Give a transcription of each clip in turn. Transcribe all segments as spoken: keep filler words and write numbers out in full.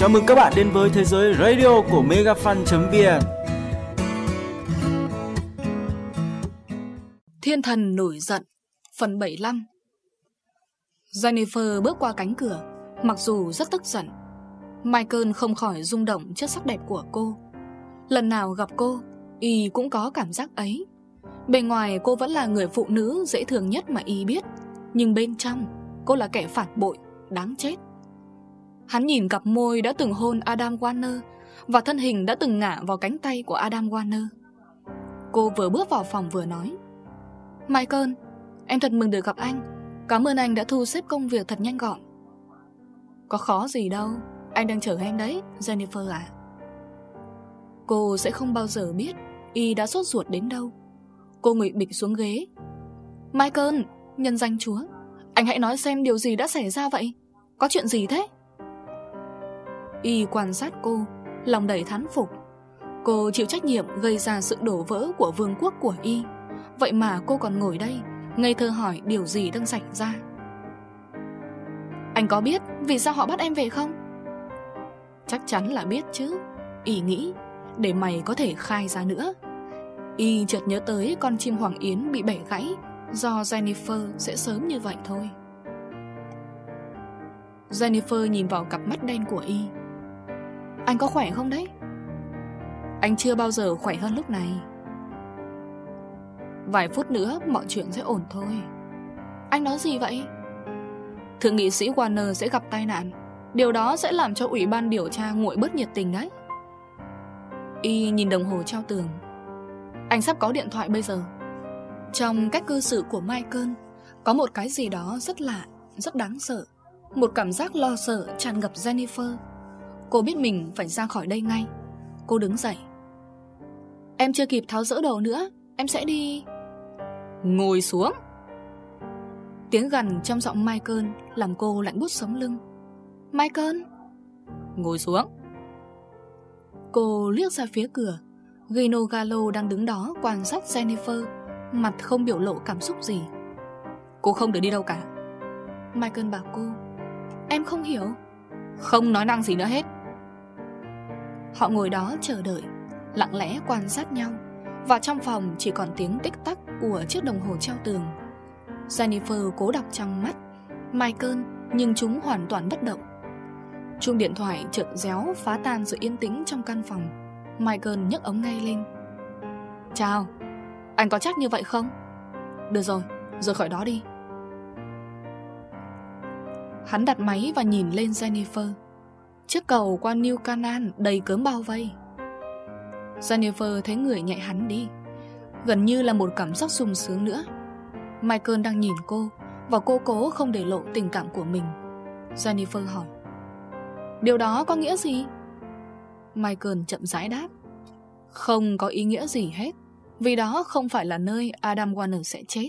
Chào mừng các bạn đến với thế giới radio của megafan chấm vn. Thiên thần nổi giận, phần bảy mươi lăm. Jennifer bước qua cánh cửa, mặc dù rất tức giận. Michael không khỏi rung động trước sắc đẹp của cô. Lần nào gặp cô, y cũng có cảm giác ấy. Bề ngoài cô vẫn là người phụ nữ dễ thương nhất mà y biết, nhưng bên trong cô là kẻ phản bội, đáng chết. Hắn nhìn cặp môi đã từng hôn Adam Warner và thân hình đã từng ngả vào cánh tay của Adam Warner. Cô vừa bước vào phòng vừa nói: Michael, em thật mừng được gặp anh. Cảm ơn anh đã thu xếp công việc thật nhanh gọn. Có khó gì đâu, anh đang chờ em đấy, Jennifer à. Cô sẽ không bao giờ biết y đã sốt ruột đến đâu. Cô ngụy bịch xuống ghế. Michael, nhân danh Chúa, anh hãy nói xem điều gì đã xảy ra vậy. Có chuyện gì thế? Y quan sát cô, lòng đầy thán phục. Cô chịu trách nhiệm gây ra sự đổ vỡ của vương quốc của y. Vậy mà cô còn ngồi đây ngây thơ hỏi điều gì đang xảy ra. Anh có biết vì sao họ bắt em về không? Chắc chắn là biết chứ, y nghĩ, để mày có thể khai ra nữa. Y chợt nhớ tới con chim hoàng yến bị bẻ gãy do Jennifer sẽ sớm như vậy thôi. Jennifer nhìn vào cặp mắt đen của y. Anh có khỏe không đấy? Anh chưa bao giờ khỏe hơn lúc này. Vài phút nữa mọi chuyện sẽ ổn thôi. Anh nói gì vậy? Thượng nghị sĩ Warner sẽ gặp tai nạn. Điều đó sẽ làm cho ủy ban điều tra nguội bớt nhiệt tình đấy. Y nhìn đồng hồ treo tường. Anh sắp có điện thoại bây giờ. Trong cách cư xử của Michael có một cái gì đó rất lạ, rất đáng sợ. Một cảm giác lo sợ tràn ngập Jennifer. Cô biết mình phải ra khỏi đây ngay. Cô đứng dậy. Em chưa kịp tháo dỡ đồ nữa, em sẽ đi. Ngồi xuống. Tiếng gằn trong giọng Michael làm cô lạnh buốt sống lưng. Michael, ngồi xuống. Cô liếc ra phía cửa. Gino Gallo đang đứng đó quan sát Jennifer, mặt không biểu lộ cảm xúc gì. Cô không được đi đâu cả. Michael bảo cô. Em không hiểu. Không nói năng gì nữa hết. Họ ngồi đó chờ đợi, lặng lẽ quan sát nhau. Và trong phòng chỉ còn tiếng tích tắc của chiếc đồng hồ treo tường. Jennifer cố đọc trong mắt Michael, nhưng chúng hoàn toàn bất động. Chuông điện thoại chợt réo phá tan sự yên tĩnh trong căn phòng. Michael nhấc ống nghe lên. Chào, anh có chắc như vậy không? Được rồi, rời khỏi đó đi. Hắn đặt máy và nhìn lên Jennifer. Chiếc cầu qua New Canaan đầy cớm bao vây. Jennifer thấy người nhẹ hắn đi, gần như là một cảm giác sung sướng nữa. Michael đang nhìn cô, và cô cố không để lộ tình cảm của mình. Jennifer hỏi: Điều đó có nghĩa gì? Michael chậm rãi đáp: Không có ý nghĩa gì hết, vì đó không phải là nơi Adam Warner sẽ chết.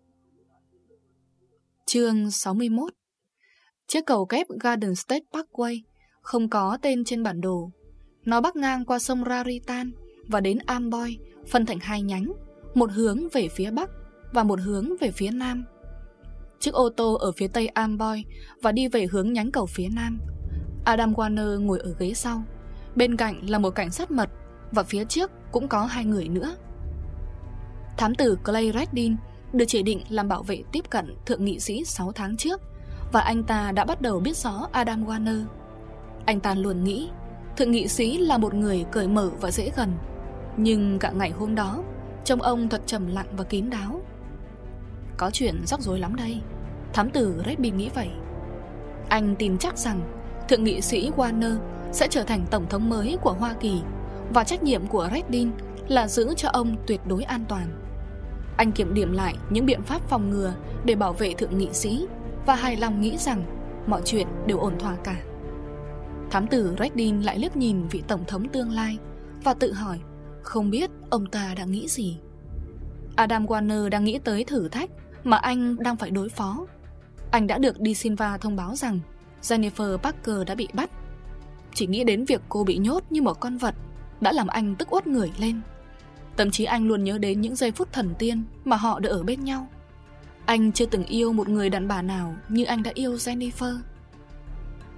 Chương sáu mươi mốt. Chiếc cầu kép Garden State Parkway không có tên trên bản đồ. Nó bắc ngang qua sông Raritan và đến Amboy, phân thành hai nhánh, một hướng về phía bắc và một hướng về phía nam. Chiếc ô tô ở phía tây Amboy và đi về hướng nhánh cầu phía nam. Adam Warner ngồi ở ghế sau. Bên cạnh là một cảnh sát mật, và phía trước cũng có hai người nữa. Thám tử Clay Reddin được chỉ định làm bảo vệ tiếp cận thượng nghị sĩ sáu tháng trước, và anh ta đã bắt đầu biết rõ Adam Warner. Anh ta luôn nghĩ thượng nghị sĩ là một người cởi mở và dễ gần, nhưng cả ngày hôm đó trông ông thật trầm lặng và kín đáo. Có chuyện rắc rối lắm đây, thám tử Reddin nghĩ vậy. Anh tin chắc rằng thượng nghị sĩ Warner sẽ trở thành tổng thống mới của Hoa Kỳ, và trách nhiệm của Reddin là giữ cho ông tuyệt đối an toàn. Anh kiểm điểm lại những biện pháp phòng ngừa để bảo vệ thượng nghị sĩ, và hài lòng nghĩ rằng mọi chuyện đều ổn thỏa cả. Thám tử Reddin lại liếc nhìn vị tổng thống tương lai và tự hỏi không biết ông ta đang nghĩ gì. Adam Warner đang nghĩ tới thử thách mà anh đang phải đối phó. Anh đã được De Silva thông báo rằng Jennifer Parker đã bị bắt. Chỉ nghĩ đến việc cô bị nhốt như một con vật đã làm anh tức uất người lên. Thậm chí anh luôn nhớ đến những giây phút thần tiên mà họ đã ở bên nhau. Anh chưa từng yêu một người đàn bà nào như anh đã yêu Jennifer.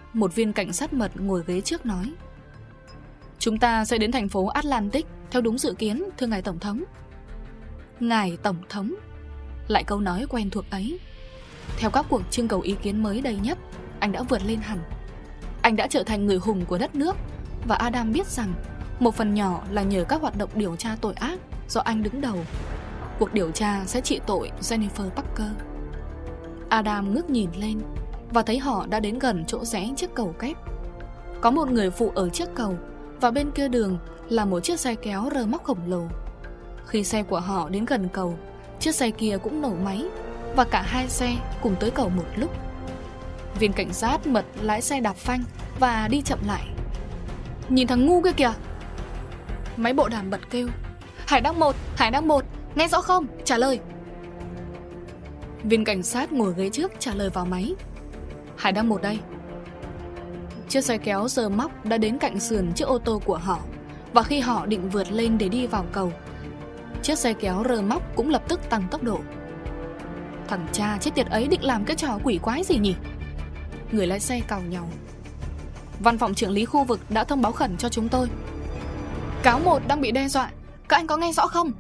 Một viên cảnh sát mật ngồi ghế trước nói: Chúng ta sẽ đến thành phố Atlantic theo đúng dự kiến, thưa ngài Tổng thống. Ngài Tổng thống. Lại câu nói quen thuộc ấy. Theo các cuộc trưng cầu ý kiến mới đây nhất, anh đã vượt lên hẳn. Anh đã trở thành người hùng của đất nước. Và Adam biết rằng một phần nhỏ là nhờ các hoạt động điều tra tội ác do anh đứng đầu. Cuộc điều tra sẽ trị tội Jennifer Parker. Adam ngước nhìn lên và thấy họ đã đến gần chỗ rẽ chiếc cầu kép. Có một người phụ ở chiếc cầu, và bên kia đường là một chiếc xe kéo rơ móc khổng lồ. Khi xe của họ đến gần cầu, chiếc xe kia cũng nổ máy, và cả hai xe cùng tới cầu một lúc. Viên cảnh sát mật lái xe đạp phanh và đi chậm lại. Nhìn thằng ngu kia kìa! Máy bộ đàm bật kêu: Hải Đăng một, Hải Đăng một, nghe rõ không? Trả lời. Viên cảnh sát ngồi ghế trước trả lời vào máy: Hải Đăng một đây. Chiếc xe kéo rơ móc đã đến cạnh sườn chiếc ô tô của họ. Và khi họ định vượt lên để đi vào cầu, chiếc xe kéo rơ móc cũng lập tức tăng tốc độ. Thằng cha chết tiệt ấy định làm cái trò quỷ quái gì nhỉ? Người lái xe càu nhàu. Văn phòng trưởng lý khu vực đã thông báo khẩn cho chúng tôi. Cáo một đang bị đe dọa. Các anh có nghe rõ không?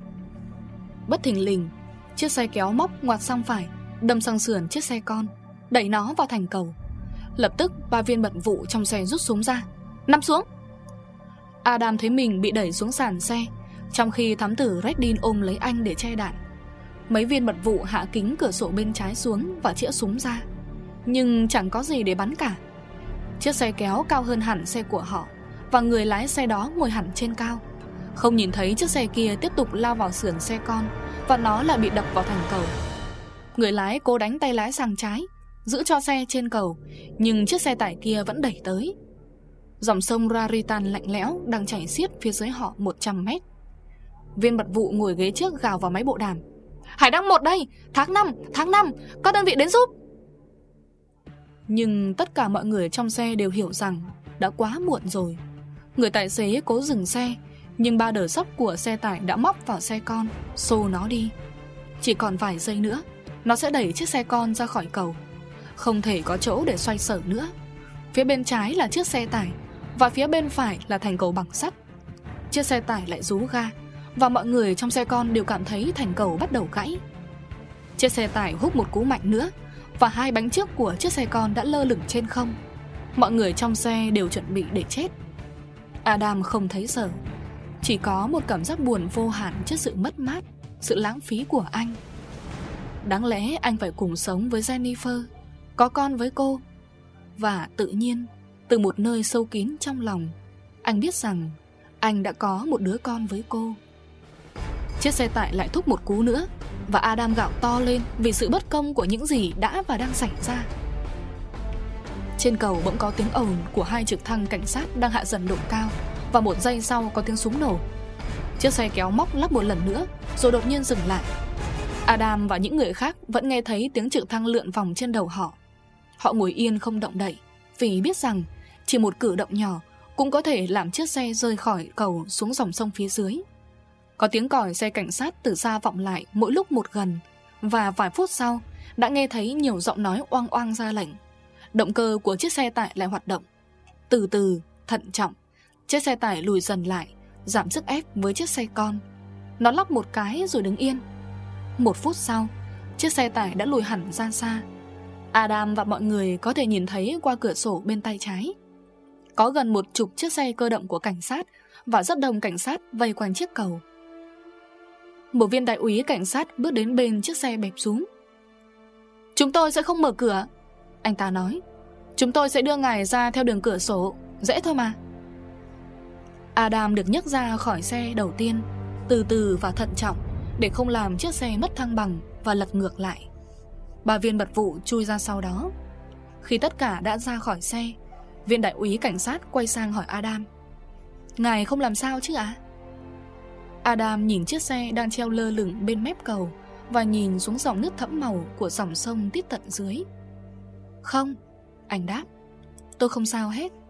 Bất thình lình, chiếc xe kéo móc ngoặt sang phải, đâm sang sườn chiếc xe con, đẩy nó vào thành cầu. Lập tức ba viên mật vụ trong xe rút súng ra. Nằm xuống! Adam thấy mình bị đẩy xuống sàn xe, trong khi thám tử Reddin ôm lấy anh để che đạn. Mấy viên mật vụ hạ kính cửa sổ bên trái xuống và chĩa súng ra, nhưng chẳng có gì để bắn cả. Chiếc xe kéo cao hơn hẳn xe của họ, và người lái xe đó ngồi hẳn trên cao, không nhìn thấy chiếc xe kia tiếp tục lao vào sườn xe con, và nó lại bị đập vào thành cầu. Người lái cố đánh tay lái sang trái, giữ cho xe trên cầu, nhưng chiếc xe tải kia vẫn đẩy tới. Dòng sông Raritan lạnh lẽo đang chảy xiết phía dưới họ một trăm mét. Viên mật vụ ngồi ghế trước gào vào máy bộ đàm: Hải Đăng một đây, tháng năm, tháng năm, có đơn vị đến giúp. Nhưng tất cả mọi người trong xe đều hiểu rằng đã quá muộn rồi. Người tài xế cố dừng xe, nhưng ba đờ sốc của xe tải đã móc vào xe con, xô nó đi. Chỉ còn vài giây nữa, nó sẽ đẩy chiếc xe con ra khỏi cầu. Không thể có chỗ để xoay sở nữa. Phía bên trái là chiếc xe tải, và phía bên phải là thành cầu bằng sắt. Chiếc xe tải lại rú ga, và mọi người trong xe con đều cảm thấy thành cầu bắt đầu gãy. Chiếc xe tải húc một cú mạnh nữa, và hai bánh trước của chiếc xe con đã lơ lửng trên không. Mọi người trong xe đều chuẩn bị để chết. Adam không thấy sợ, chỉ có một cảm giác buồn vô hạn trước sự mất mát, sự lãng phí của anh. Đáng lẽ anh phải cùng sống với Jennifer, có con với cô. Và tự nhiên, từ một nơi sâu kín trong lòng, anh biết rằng anh đã có một đứa con với cô. Chiếc xe tải lại thúc một cú nữa, và Adam gào to lên vì sự bất công của những gì đã và đang xảy ra. Trên cầu bỗng có tiếng ồn của hai trực thăng cảnh sát đang hạ dần độ cao, và một giây sau có tiếng súng nổ. Chiếc xe kéo móc lắp một lần nữa, rồi đột nhiên dừng lại. Adam và những người khác vẫn nghe thấy tiếng trực thăng lượn vòng trên đầu họ. Họ ngồi yên không động đậy, vì biết rằng chỉ một cử động nhỏ cũng có thể làm chiếc xe rơi khỏi cầu xuống dòng sông phía dưới. Có tiếng còi xe cảnh sát từ xa vọng lại mỗi lúc một gần, và vài phút sau đã nghe thấy nhiều giọng nói oang oang ra lệnh. Động cơ của chiếc xe tải lại hoạt động. Từ từ, thận trọng, chiếc xe tải lùi dần lại, giảm sức ép với chiếc xe con. Nó lắc một cái rồi đứng yên. Một phút sau, chiếc xe tải đã lùi hẳn ra xa. Adam và mọi người có thể nhìn thấy qua cửa sổ bên tay trái. Có gần một chục chiếc xe cơ động của cảnh sát và rất đông cảnh sát vây quanh chiếc cầu. Một viên đại úy cảnh sát bước đến bên chiếc xe bẹp xuống. Chúng tôi sẽ không mở cửa, anh ta nói. Chúng tôi sẽ đưa ngài ra theo đường cửa sổ, dễ thôi mà. Adam được nhấc ra khỏi xe đầu tiên, từ từ và thận trọng, để không làm chiếc xe mất thăng bằng và lật ngược lại. Ba viên mật vụ chui ra sau đó. Khi tất cả đã ra khỏi xe, viên đại úy cảnh sát quay sang hỏi Adam: Ngài không làm sao chứ ạ? À? Adam nhìn chiếc xe đang treo lơ lửng bên mép cầu, và nhìn xuống dòng nước thẫm màu của dòng sông tít tận dưới. Không, anh đáp, tôi không sao hết.